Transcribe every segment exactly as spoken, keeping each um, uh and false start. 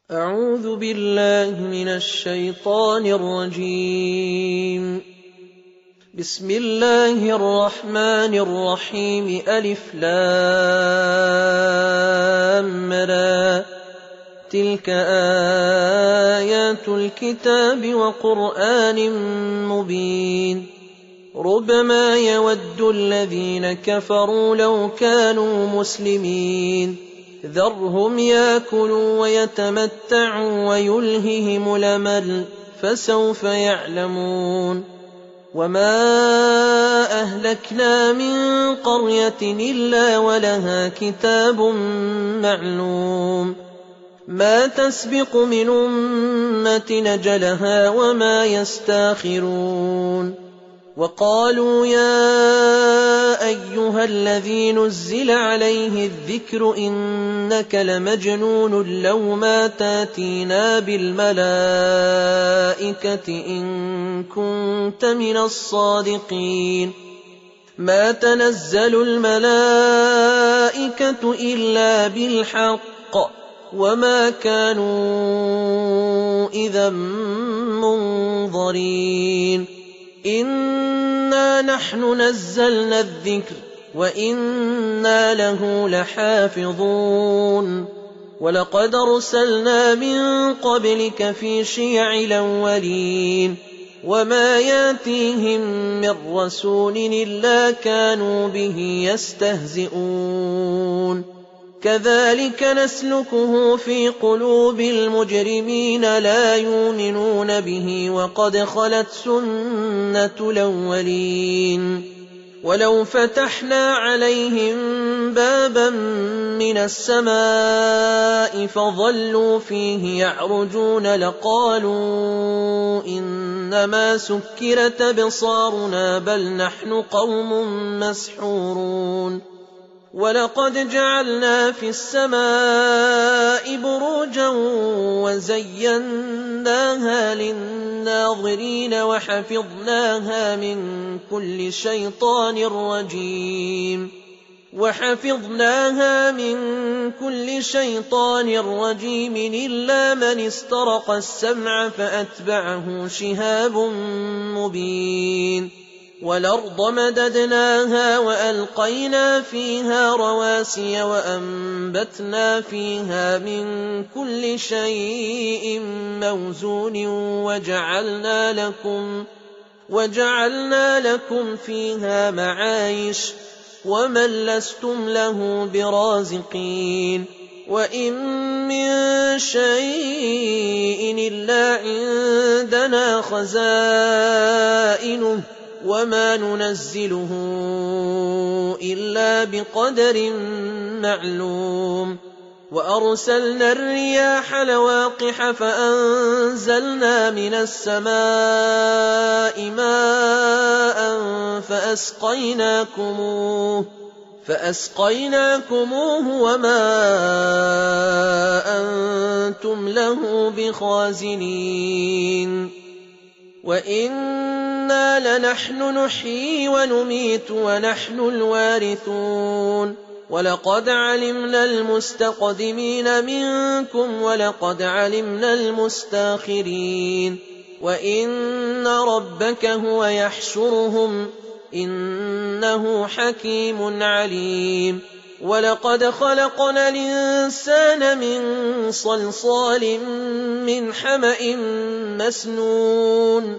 أعوذ بالله من الشيطان الرجيم. بسم الله الرحمن الرحيم. ألف لام را. تلك آيات الكتاب وقرآن مبين. ربما يود الذين كفروا لو كانوا مسلمين. ذرهم ياكلوا ويتمتعوا ويلههم الأمل فسوف يعلمون. وما أهلكنا من قرية إلا ولها كتاب معلوم ما تسبق من أمة أجلها وما يستاخرون. وقالوا يا أيها الذي نزل عليه الذكر إنك لمجنون لو ما تاتينا بالملائكة إن كنت من الصادقين. ما تنزل الملائكة إلا بالحق وما كانوا إذا منظرين. إنا نحن نزلنا الذكر وإنا له لحافظون. ولقد أرسلنا من قبلك في شيع الأولين وما ياتيهم من رسول إلا كانوا به يستهزئون. كذلك نسلكه في قلوب المجرمين لا يؤمنون به وقد خلت سنة الأولين. ولو فتحنا عليهم بابا من السماء فظلوا فيه يعرجون لقالوا إنما سكرت أبصارنا بل نحن قوم مسحورون. ولقد جعلنا في السماء بروجا وزيناها للناظرين وحفظناها من كل شيطان رجيم وحفظناها من كل شيطان رجيم إلا من استرق السمع فأتبعه شهاب مبين. والأرض مددناها وألقينا فيها رواسي وأنبتنا فيها من كل شيء موزون وجعلنا لكم, وجعلنا لكم فيها معايش ومن لستم له برازقين. وإن من شيء إلا عندنا خزائنه وما ننزله إلا بقدر معلوم. وأرسلنا الرياح لواقح فأنزلنا من السماء ماء فأسقيناكموه, فأسقيناكموه وما أنتم له بخازنين. وإنا لنحن نحيي ونميت ونحن الوارثون. ولقد علمنا المستقدمين منكم ولقد علمنا المستاخرين. وإن ربك هو يحشرهم إنه حكيم عليم. ولقد خلقنا الإنسان من صلصال من حمأ مسنون.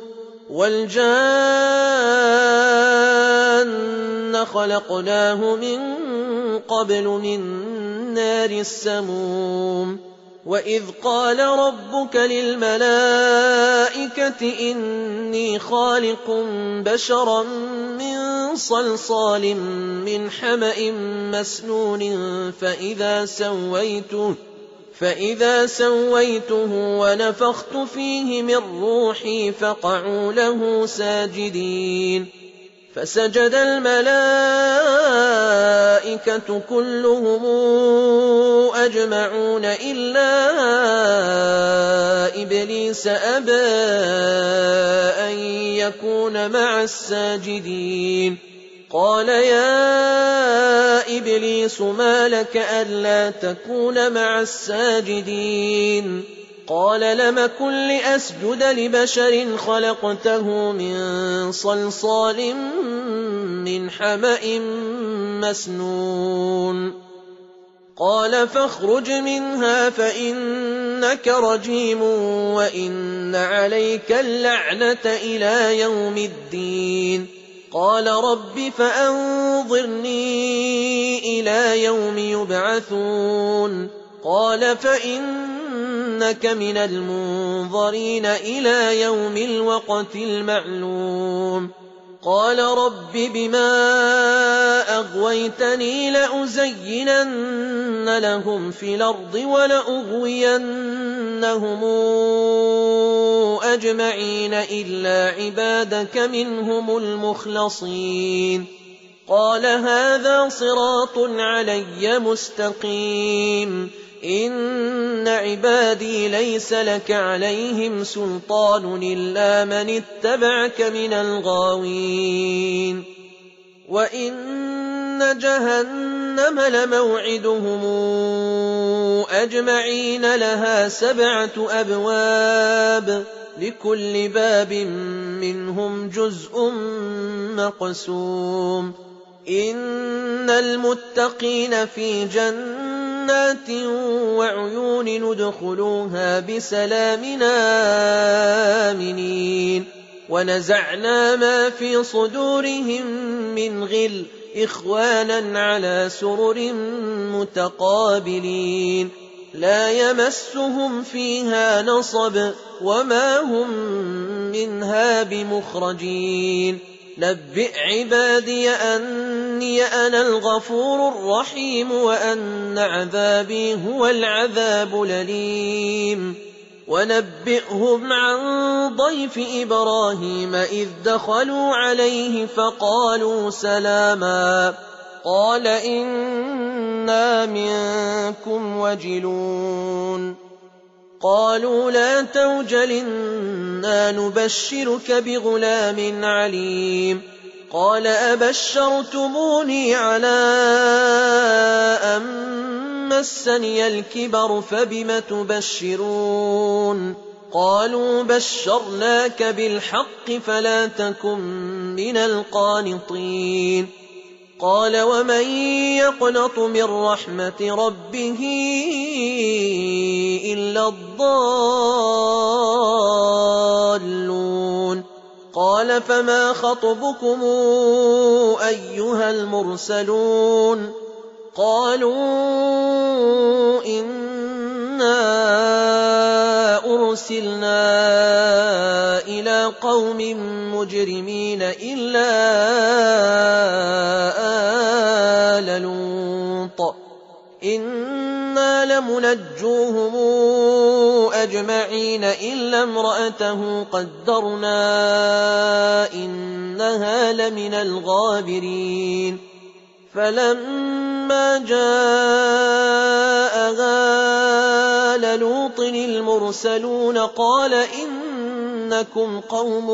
والجان خلقناه من قبل من نار السموم. وإذ قال ربك للملائكة إني خالق بشرا من صلصال من حمأ مسنون فإذا سويته, فإذا سويته ونفخت فيه من روحي فقعوا له ساجدين. فسجد الملائكة كلهم أجمعون إلا إبليس أبى أن يكون مع الساجدين. قال يا إبليس ما لك ألا تكون مع الساجدين قال لم كن لأسجد لبشر خلقته من صلصال من حمأ مسنون قال فاخرج منها فإنك رجيم وإن عليك اللعنة إلى يوم الدين قال رب فأنظرني إلى يوم يبعثون قال فإنك من المنظرين إلى يوم الوقت المعلوم قال رب بما أغويتني لأزينن لهم في الأرض ولأغوينهم أجمعين إلا عبادك منهم المخلصين قال هذا صراط علي مستقيم إن عبادي ليس لك عليهم سلطان إلا من اتبعك من الغاوين وإن جهنم لموعدهم أجمعين لها سبعة أبواب لكل باب منهم جزء مقسوم إن المتقين في جنات وعيون ندخلوها بسلام آمنين ونزعنا ما في صدورهم من غل إخوانا على سرر متقابلين لا يمسهم فيها نصب وما هم منها بمخرجين نبئ عبادي أني أنا الغفور الرحيم وأن عذابي هو العذاب الأليم ونبئهم عن ضيف إبراهيم إذ دخلوا عليه فقالوا سلاما قال إنا منكم وجلون قالوا لا توجل إنا نبشرك بغلام عليم قال أبشرتموني على أن مسني الكبر فبم تبشرون قالوا بشرناك بالحق فلا تكن من القانطين قال ومن يقنط من رحمة ربه إلا الضالون قال فما خطبكم أيها المرسلون قالوا إنا أرسلنا إلى قوم مجرمين إلا آل لوط إنا لمنجوهم أجمعين إلا امرأته قدرنا إنها لمن الغابرين فلما جاء آل لوط المرسلون قال إنكم قوم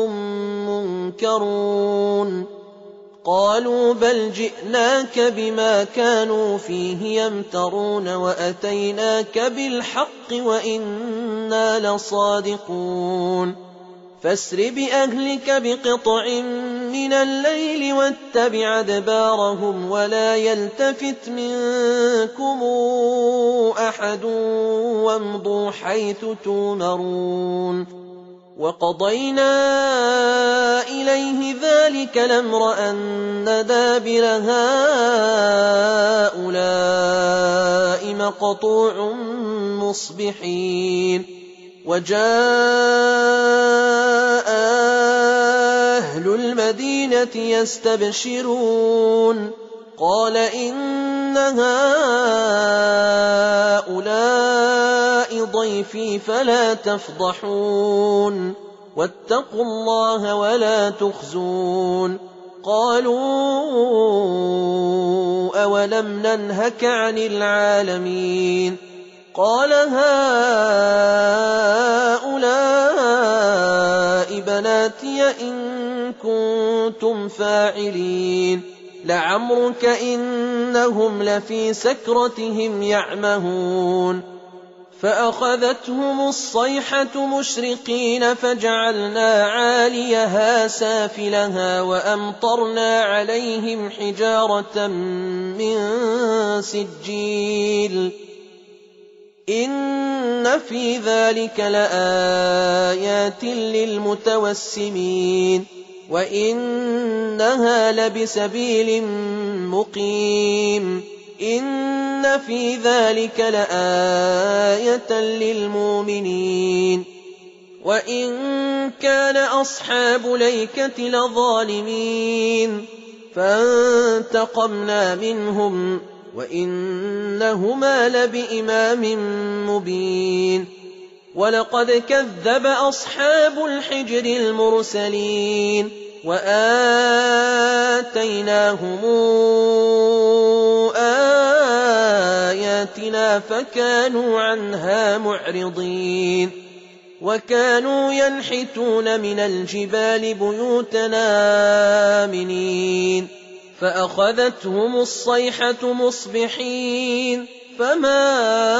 منكرون قالوا بل جئناك بما كانوا فيه يمترون وأتيناك بالحق وإنا لصادقون فاسر بأهلك بقطع من الليل واتبع أدبارهم ولا يلتفت منكم أحد وامضوا حيث تؤمرون وقضينا إليه ذلك الأمر أن دابر هؤلاء مقطوع مصبحين وجاء أهل المدينة يستبشرون قال إن هؤلاء ضيفي فلا تفضحون واتقوا الله ولا تخزون قالوا أولم ننهك عن العالمين قال هؤلاء بناتي إن كنتم فاعلين لعمرك إنهم لفي سكرتهم يعمهون فأخذتهم الصيحة مشرقين فجعلنا عاليها سافلها وأمطرنا عليهم حجارة من سجيل إن في ذلك لآيات للمتوسمين وإنها لبسبيل مقيم إن في ذلك لآية للمؤمنين وإن كان أصحاب ليكة لظالمين فانتقمنا منهم وإنهما لبإمام مبين ولقد كذب أصحاب الحجر المرسلين وآتيناهم آياتنا فكانوا عنها معرضين وكانوا ينحتون من الجبال بيوتنا آمنين فأخذتهم الصيحة مصبحين فما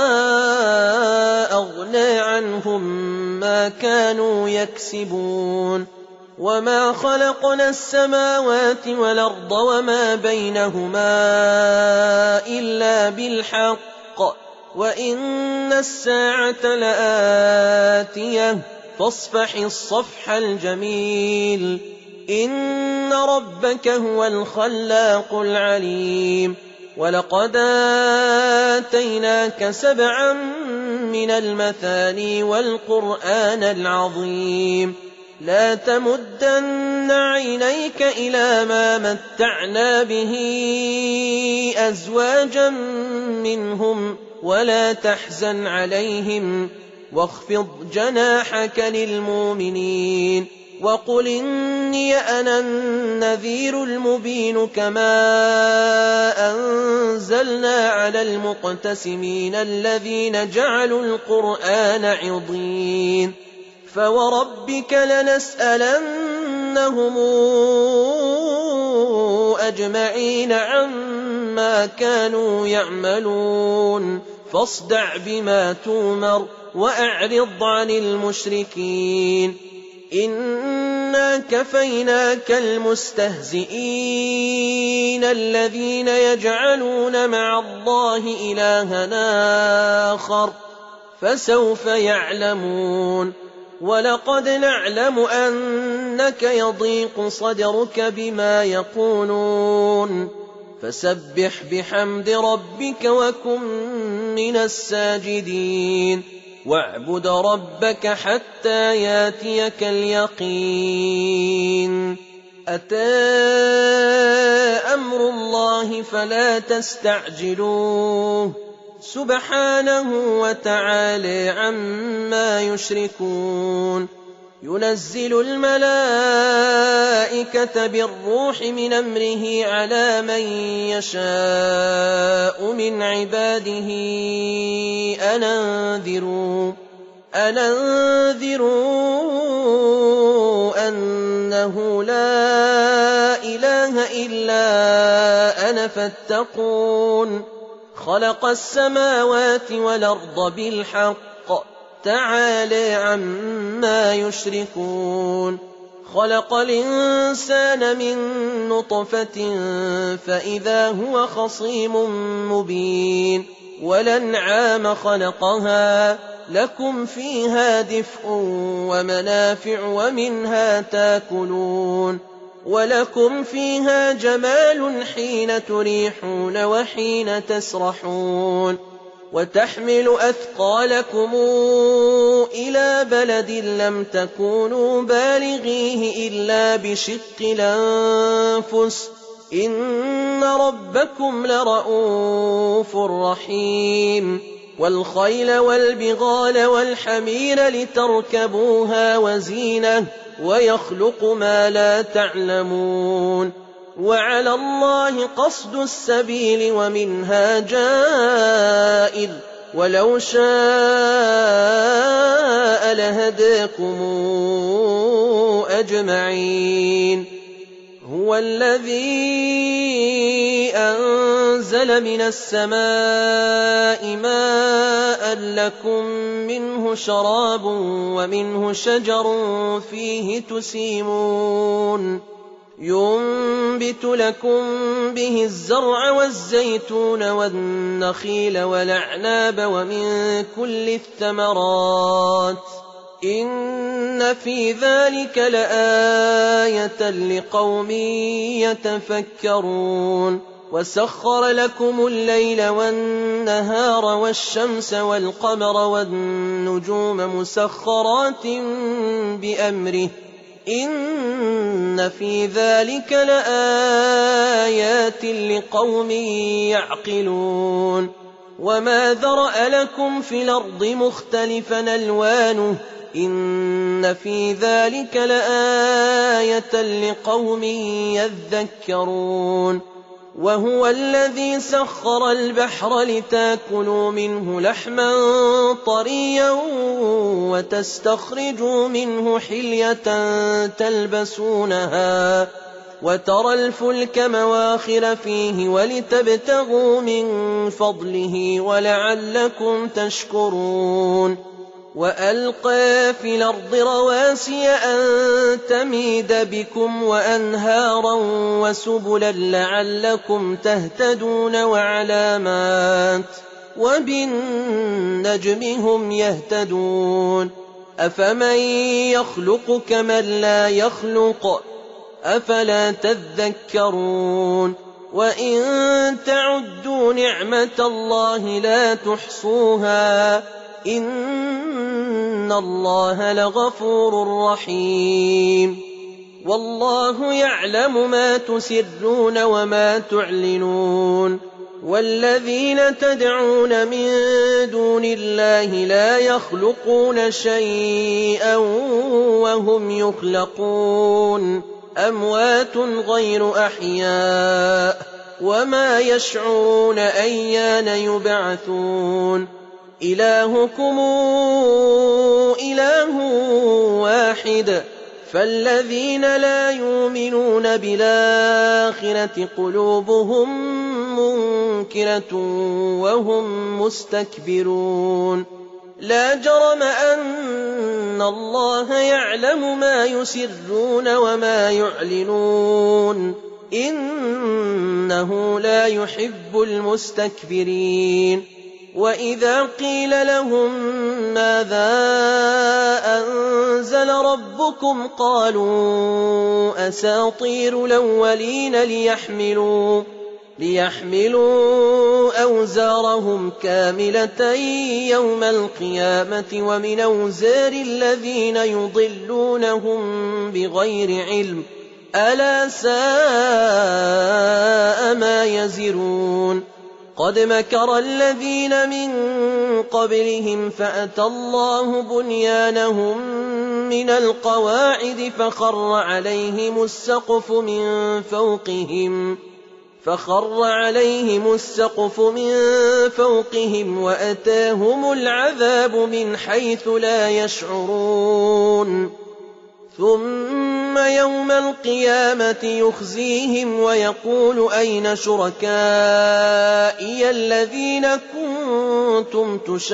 أغنى عنهم ما كانوا يكسبون وما خلقنا السماوات والأرض وما بينهما إلا بالحق وإن الساعة لآتية فاصفح الصفح الجميل إن ربك هو الخلاق العليم ولقد آتيناك سبعا من المثاني والقرآن العظيم لا تمدن عينيك إلى ما متعنا به أزواجا منهم ولا تحزن عليهم واخفض جناحك للمؤمنين وقل إني أنا النذير المبين كما أنزلنا على المقتسمين الذين جعلوا القرآن عضين فوربك لنسألنهم أجمعين عما كانوا يعملون فاصدع بما تومر وأعرض عن المشركين إنا كفيناك المستهزئين الذين يجعلون مع الله إلها آخر فسوف يعلمون ولقد نعلم أنك يضيق صدرك بما يقولون فسبح بحمد ربك وكن من الساجدين واعبد ربك حتى ياتيك اليقين أتى أمر الله فلا تستعجلوه سبحانه وتعالى عما يشركون ينزل الملائكة بالروح من أمره على من يشاء من عباده أن أنذروا أن أنذروا أنه لا إله إلا أنا فاتقون خلق السماوات والأرض بالحق تعالى عما يشركون خلق الإنسان من نطفة فإذا هو خصيم مبين والأنعام خلقها لكم فيها دفء ومنافع ومنها تاكلون ولكم فيها جمال حين تريحون وحين تسرحون وتحمل أثقالكم إلى بلد لم تكونوا بالغيه إلا بشق الأنفس إن ربكم لرؤوف رحيم والخيل والبغال والحمير لتركبوها وزينة ويخلق ما لا تعلمون وعلى الله قصد السبيل ومنها جائر ولو شاء لهداكم أجمعين هُوَ الَّذِي أَنزَلَ مِنَ السَّمَاءِ مَاءً لَّكُم مِّنْهُ شَرَابٌ وَمِنْهُ شَجَرٌ فِيهِ تُسِيمُونَ يُنبِتُ لَكُم بِهِ الزَّرْعَ وَالزَّيْتُونَ وَالنَّخِيلَ وَالْأَعْنَابَ وَمِن كُلِّ الثَّمَرَاتِ ۗ إِنَّ فِي ذَٰلِكَ لَآيَةً لِّقَوْمٍ يَتَفَكَّرُونَ وَسَخَّرَ لَكُمُ اللَّيْلَ وَالنَّهَارَ وَالشَّمْسَ وَالْقَمَرَ وَالنُّجُومَ مُسَخَّرَاتٍ بِأَمْرِهِ ۗ إِنَّ فِي ذَٰلِكَ لَآيَاتٍ لِّقَوْمٍ يَعْقِلُونَ وَمَا ذَرَأَ لَكُمْ فِي الْأَرْضِ مُخْتَلِفًا أَلْوَانُهُ إِنَّ فِي ذَٰلِكَ لَآيَةً لِّقَوْمٍ يَذَّكَّرُونَ وَهُوَ الَّذِي سَخَّرَ الْبَحْرَ لِتَأْكُلُوا مِنْهُ لَحْمًا طَرِيًّا وَتَسْتَخْرِجُوا مِنْهُ حِلْيَةً تَلْبَسُونَهَا وَتَرَى الْفُلْكَ مَوَاخِرَ فِيهِ وَلِتَبْتَغُوا مِن فَضْلِهِ وَلَعَلَّكُمْ تَشْكُرُونَ وَأَلْقَىٰ فِي الْأَرْضِ رَوَاسِيَ أَن تَمِيدَ بِكُمْ وَأَنْهَارًا وَسُبُلًا لَّعَلَّكُمْ تَهْتَدُونَ وَعَلَامَاتٍ ۚ وَبِالنَّجْمِ هُمْ يَهْتَدُونَ أَفَمَن يَخْلُقُ كَمَن لَّا يَخْلُقُ ۗ أَفَلَا تَذَكَّرُونَ وَإِن تَعُدُّوا نِعْمَةَ اللَّهِ لَا تُحْصُوهَا إِنَّ اللَّهَ لَغَفُورٌ رَّحِيمٌ وَاللَّهُ يَعْلَمُ مَا تُسِرُّونَ وَمَا تُعْلِنُونَ وَالَّذِينَ تَدْعُونَ مِن دُونِ اللَّهِ لَا يَخْلُقُونَ شَيْئًا وَهُمْ يُخْلَقُونَ أَمْوَاتٌ غَيْرُ أَحْيَاءٍ وَمَا يَشْعُرُونَ أَيَّانَ يُبْعَثُونَ إِلَٰهُكُمْ إِلَٰهٌ وَاحِدٌ فَالَّذِينَ لَا يُؤْمِنُونَ بِالْآخِرَةِ قُلُوبُهُم مُّنكِرَةٌ وَهُم مُّسْتَكْبِرُونَ لَا جَرَمَ أَنَّ اللَّهَ يَعْلَمُ مَا يُسِرُّونَ وَمَا يُعْلِنُونَ إِنَّهُ لَا يُحِبُّ الْمُسْتَكْبِرِينَ وَإِذَا قِيلَ لَهُم مَّاذَا أَنزَلَ رَبُّكُمْ قَالُوا أَسَاطِيرُ الْأَوَّلِينَ لِيَحْمِلُوا لِيَحْمِلُوا أَوْزَارَهُمْ كَامِلَةً يَوْمَ الْقِيَامَةِ وَمِنْ أَوْزَارِ الَّذِينَ يُضِلُّونَهُم بِغَيْرِ عِلْمٍ أَلَا سَاءَ مَا يَزِرُونَ قَدْ مَكَرَ الَّذِينَ مِن قَبْلِهِمْ فَأَتَى اللَّهُ بُنْيَانَهُم مِّنَ الْقَوَاعِدِ فَخَرَّ عَلَيْهِمُ السَّقْفُ مِن فَوْقِهِمْ فَخَرَّ عَلَيْهِمُ السَّقْفُ مِن فَوْقِهِمْ وَأَتَاهُمُ الْعَذَابُ مِنْ حَيْثُ لَا يَشْعُرُونَ ثُمَّ يَوْمَ الْقِيَامَةِ يُخْزِيهِمْ وَيَقُولُ أَيْنَ شُرَكَائِيَ الَّذِينَ كُنتُمْ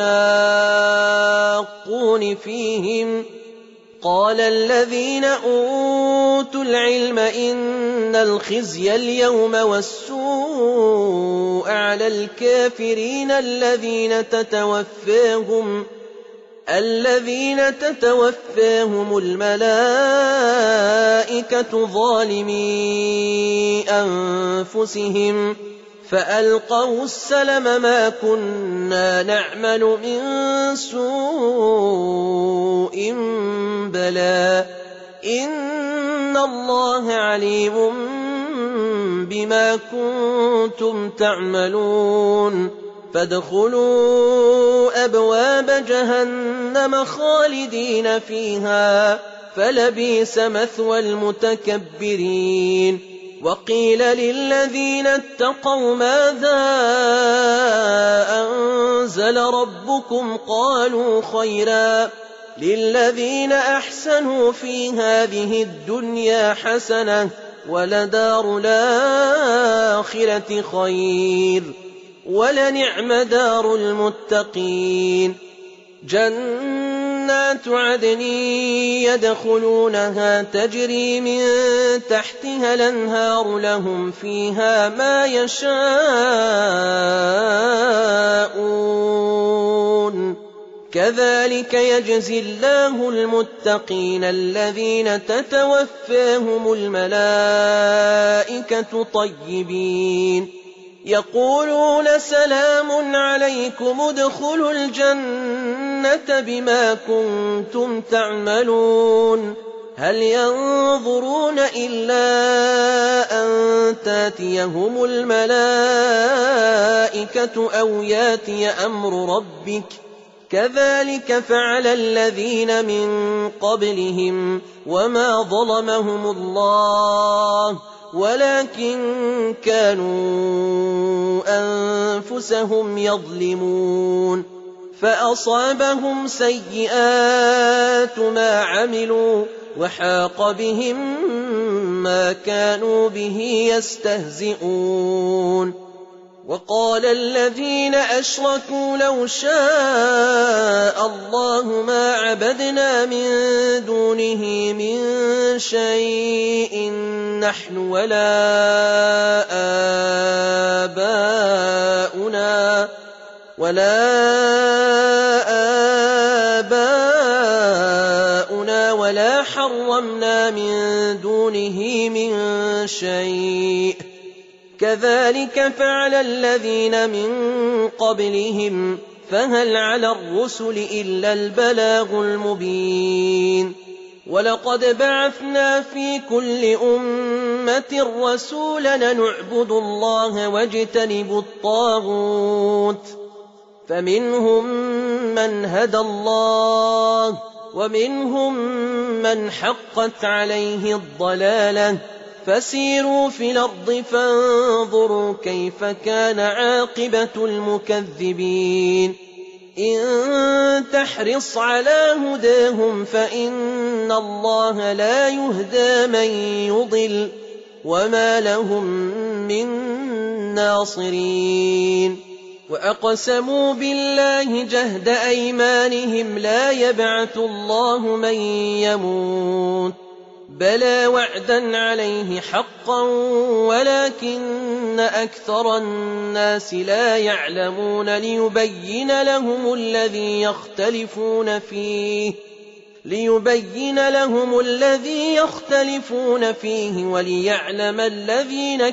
تُشَاقُّونَ فِيهِمْ قَالَ الَّذِينَ أُوتُوا الْعِلْمَ إِنَّ الْخِزْيَ الْيَوْمَ وَالسُّوءَ عَلَى الْكَافِرِينَ الَّذِينَ تَتَوَفَّاهُمْ الَّذِينَ تَتَوَفَّاهُمُ الْمَلَائِكَةُ ظَالِمِي أَنفُسِهِمْ فَأَلْقَوْا السَّلَمَ مَا كُنَّا نَعْمَلُ مِن سُوءٍ بَلَىٰ إِنَّ اللَّهَ عَلِيمٌ بِمَا كُنتُمْ تَعْمَلُونَ فَادْخُلُوا أَبْوَابَ جَهَنَّمَ خَالِدِينَ فِيهَا فَلَبِئْسَ مَثْوَى الْمُتَكَبِّرِينَ وَقِيلَ لِلَّذِينَ اتَّقَوْا مَاذَا أَنزَلَ رَبُّكُمْ قَالُوا خَيْرًا لِلَّذِينَ أَحْسَنُوا فِي هَٰذِهِ الدُّنْيَا حَسَنَةٌ وَلَدَارُ الْآخِرَةِ خَيْرٌ وَلَنِعْمَ دَارُ الْمُتَّقِينَ جَنَّاتُ عَدْنٍ يَدْخُلُونَهَا تَجْرِي مِن تَحْتِهَا الْأَنْهَارُ لَهُمْ فِيهَا مَا يَشَاءُونَ كَذَلِكَ يَجْزِي اللَّهُ الْمُتَّقِينَ الَّذِينَ تَتَوَفَّاهُمُ الْمَلَائِكَةُ طَيِّبِينَ يَقُولُونَ سَلَامٌ عَلَيْكُمُ ادْخُلُوا الْجَنَّةَ بِمَا كُنتُمْ تَعْمَلُونَ هَلْ يَنظُرُونَ إِلَّا أَن تَأْتِيَهُمُ الْمَلَائِكَةُ أَوْ يَأْتِيَ أَمْرُ رَبِّكَ كَذَلِكَ فَعَلَ الَّذِينَ مِن قَبْلِهِمْ وَمَا ظَلَمَهُمُ اللَّهُ وَلَكِن كَانُوا أَنفُسَهُمْ يَظْلِمُونَ فَأَصَابَهُمْ سَيِّئَاتُ مَا عَمِلُوا وَحَاقَ بِهِم مَّا كَانُوا بِهِ يَسْتَهْزِئُونَ وَقَالَ الَّذِينَ أَشْرَكُوا لَوْ شَاءَ اللَّهُ مَا عَبَدْنَا مِن دُونِهِ مِن شَيْءٍ نَّحْنُ وَلَا آبَاؤُنَا وَلَا آبَاؤُنَا وَلَا حَرَّمْنَا مِن دُونِهِ مِن شَيْءٍ كَذَلِكَ فَعَلَ الَّذِينَ مِن قَبْلِهِمْ فَهَلْ عَلَى الرُّسُلِ إِلَّا الْبَلَاغُ الْمُبِينُ وَلَقَدْ بَعَثْنَا فِي كُلِّ أُمَّةٍ رَّسُولًا أَنِ اعْبُدُوا اللَّهَ وَاجْتَنِبُوا الطَّاغُوتَ فَمِنْهُم مَّنْ هَدَى اللَّهُ وَمِنْهُم مَّنْ حَقَّتْ عَلَيْهِ الضَّلَالَةُ فَسِيرُوا فِي الْأَرْضِ فَانظُرُوا كَيْفَ كَانَ عَاقِبَةُ الْمُكَذِّبِينَ إِن تَحْرِصْ عَلَىٰ هُدَاهُمْ فَإِنَّ اللَّهَ لَا يُهْدَىٰ مَن يُضِلُّ وَمَا لَهُم مِّن نَّاصِرِينَ وَأَقْسَمُوا بِاللَّهِ جَهْدَ أَيْمَانِهِمْ لَا يَبْعَثُ اللَّهُ مَن يَمُوتُ بَلَىٰ وَعْدًا عَلَيْهِ حَقًّا وَلَٰكِنَّ أَكْثَرَ النَّاسِ لَا يَعْلَمُونَ لِيُبَيِّنَ لَهُمُ الَّذِي يَخْتَلِفُونَ فِيهِ لِيُبَيِّنَ لَهُمُ الَّذِي يَخْتَلِفُونَ فِيهِ وَلِيَعْلَمَ الَّذِينَ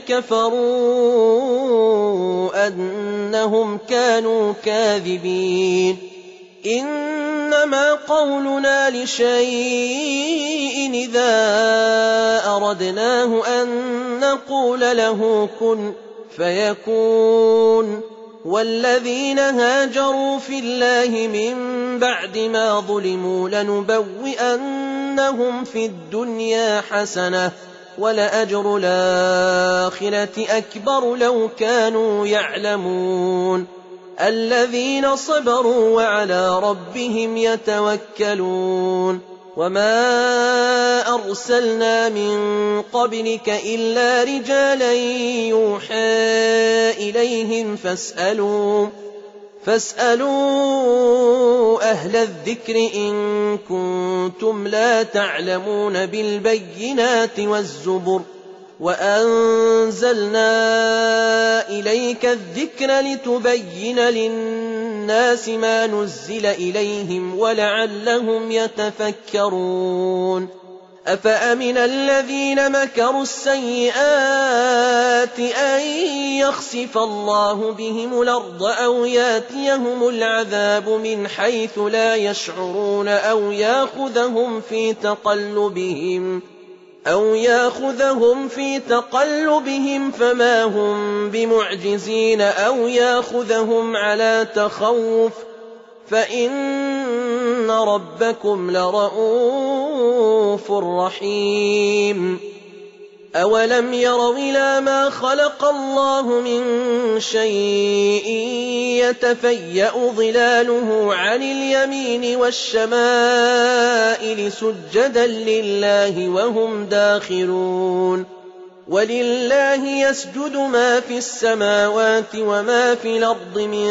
كَفَرُوا أَنَّهُمْ كَانُوا كَاذِبِينَ إِنَّمَا قَوْلُنَا لِشَيْءٍ إِذَا أَرَدْنَاهُ أَن نَّقُولَ لَهُ كُن فَيَكُونُ وَالَّذِينَ هَاجَرُوا فِي اللَّهِ مِن بَعْدِ مَا ظُلِمُوا لَنُبَوِّئَنَّهُمْ فِي الدُّنْيَا حَسَنَةً وَلَأَجْرُ الْآخِرَةِ أَكْبَرُ لَوْ كَانُوا يَعْلَمُونَ الَّذِينَ صَبَرُوا وَعَلَىٰ رَبِّهِمْ يَتَوَكَّلُونَ وَمَا أَرْسَلْنَا مِن قَبْلِكَ إِلَّا رِجَالًا يُوحَىٰ إِلَيْهِمْ فَاسْأَلُوا فَاسْأَلُوا أَهْلَ الذِّكْرِ إِن كُنتُمْ لَا تَعْلَمُونَ بِالْبَيِّنَاتِ وَالزُّبُرِ وَأَنزَلْنَا إِلَيْكَ الذِّكْرَ لِتُبَيِّنَ لِلنَّاسِ مَا نُزِّلَ إِلَيْهِمْ وَلَعَلَّهُمْ يَتَفَكَّرُونَ أَفَأَمِنَ الَّذِينَ مَكَرُوا السَّيِّئَاتِ أَن يَخْسِفَ اللَّهُ بِهِمُ الْأَرْضَ أَوْ يَأْتِيَهُمُ الْعَذَابُ مِنْ حَيْثُ لَا يَشْعُرُونَ أَوْ يَأْخُذَهُمْ فِي تَقَلُّبِهِمْ أَوْ يَأْخُذَهُمْ فِي تَقَلُّبِهِمْ فَمَا هُم بِمُعْجِزِينَ أَوْ يَأْخُذَهُمْ عَلَىٰ تَخَوُّفٍ فَإِنَّ رَبَّكُمْ لَرَءُوفٌ رَّحِيمٌ أَوَلَمْ يَرَوْا إِلَىٰ مَا خَلَقَ اللَّهُ مِن شَيْءٍ يَتَفَيَّأُ ظِلَالُهُ عَنِ الْيَمِينِ وَالشَّمَائِلِ سُجَّدًا لِّلَّهِ وَهُمْ دَاخِرُونَ وَلِلَّهِ يَسْجُدُ مَا فِي السَّمَاوَاتِ وَمَا فِي الْأَرْضِ مِن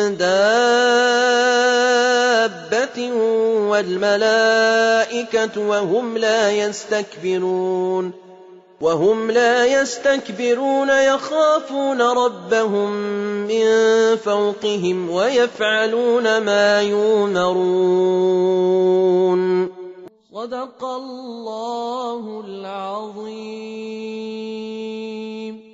دَابَّةٍ وَالْمَلَائِكَةُ وَهُمْ لَا يَسْتَكْبِرُونَ وَهُمْ لَا يَسْتَكْبِرُونَ يَخَافُونَ رَبَّهُم مِّن فَوْقِهِمْ وَيَفْعَلُونَ مَا يُؤْمَرُونَ. صدق الله العظيم.